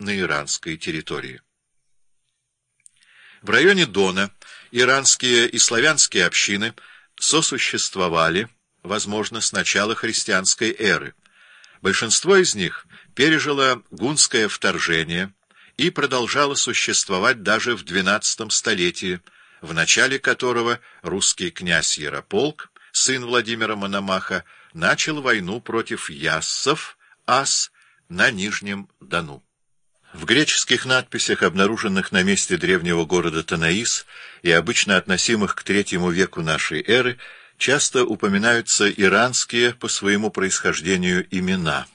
на иранской территории. В районе Дона иранские и славянские общины сосуществовали, возможно, с начала христианской эры. Большинство из них пережило гунское вторжение и продолжало существовать даже в XII столетии, в начале которого русский князь Ярополк, сын Владимира Мономаха, начал войну против яссов, ас, на Нижнем Дону. В греческих надписях, обнаруженных на месте древнего города Танаис и обычно относимых к III веку нашей эры, часто упоминаются иранские по своему происхождению имена.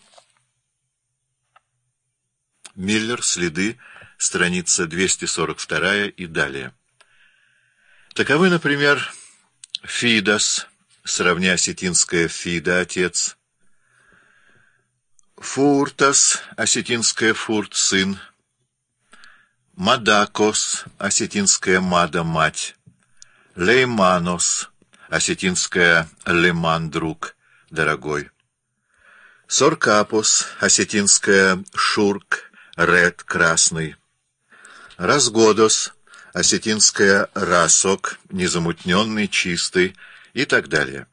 Миллер, следы, страница 242 и далее. Таковы, например, Фидос, сравня осетинское Фида, отец, Фуртас, осетинское Фурт, сын, Мадакос, осетинское Мада, мать, Лейманос, осетинское Леман, друг, дорогой, Соркапос, осетинское Шурк, Ред, красный, Разгодос, осетинское Расок, незамутненный, чистый и так далее.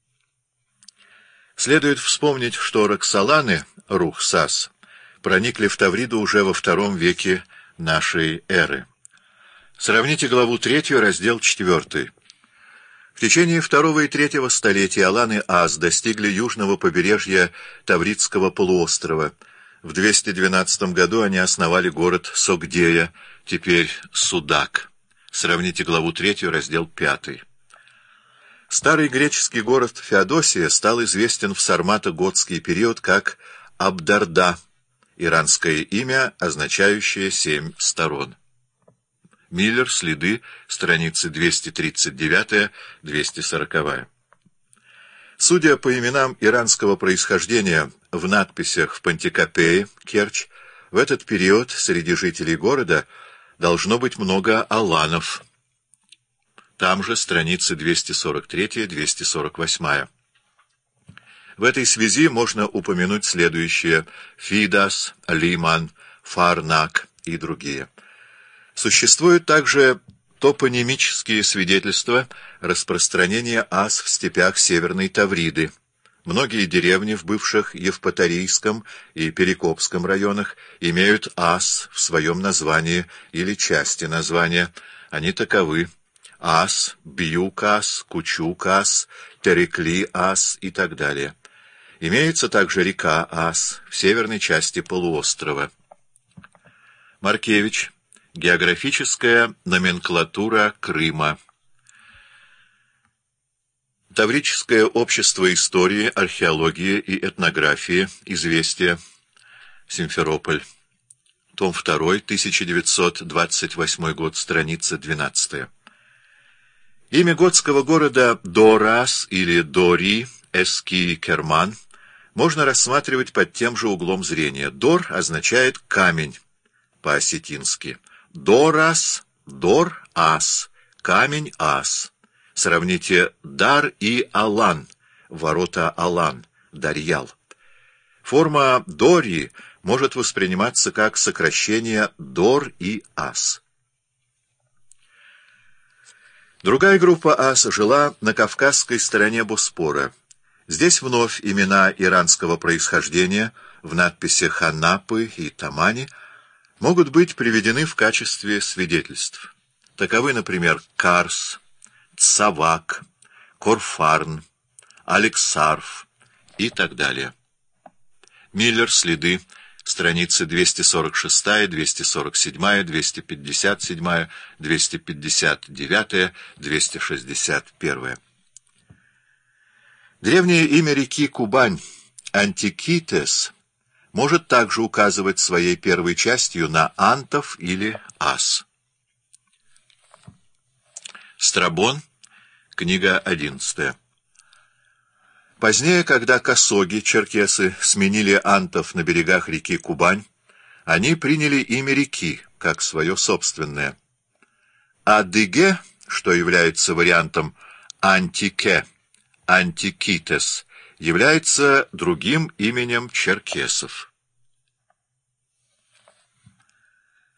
Следует вспомнить, что Роксоланы, Рухсас, проникли в Тавриду уже во II веке нашей эры. Сравните главу 3, раздел 4. В течение II и III столетий аланы Ас достигли южного побережья Тавридского полуострова. В 212 году они основали город Согдея, теперь Судак. Сравните главу 3, раздел 5. Старый греческий город Феодосия стал известен в сармато-готский период как Абдарда, иранское имя, означающее «семь сторон». Миллер, следы, страницы 239-240. Судя по именам иранского происхождения в надписях в Пантикопее, Керчь, в этот период среди жителей города должно быть много аланов. Там же страницы 243-248. В этой связи можно упомянуть следующие: Фидас, Лиман, Фарнак и другие. Существуют также топонимические свидетельства распространения ас в степях Северной Тавриды. Многие деревни в бывших Евпаторийском и Перекопском районах имеют ас в своем названии или части названия. Они таковы: Ас, Бьюк-ас, Кучук-ас, Терекли-ас и так далее. Имеется также река Ас в северной части полуострова. Маркевич. Географическая номенклатура Крыма. Таврическое общество истории, археологии и этнографии. Известия. Симферополь. Том 2, 1928 год, страница 12. Имя готского города Дорас или Дори, Эски-Керман, можно рассматривать под тем же углом зрения. Дор означает «камень» по-осетински. Дорас, Дор-ас, камень-ас. Сравните Дар и Алан, ворота Алан, Дарьял. Форма Дори может восприниматься как сокращение Дор и Ас. Другая группа ас жила на кавказской стороне Боспора. Здесь вновь имена иранского происхождения в надписях Анапы и Тамани могут быть приведены в качестве свидетельств. Таковы, например, Карс, Цавак, Корфарн, Алексарф и так далее. Миллер, следы, страницы 246, 247, 257, 259, 261. Древнее имя реки Кубань, Антикитес, может также указывать своей первой частью на антов или ас. Страбон, книга 11. Позднее, когда косоги, черкесы, сменили антов на берегах реки Кубань, они приняли имя реки, как свое собственное. Адыге, что является вариантом Антике, Антикитес, является другим именем черкесов.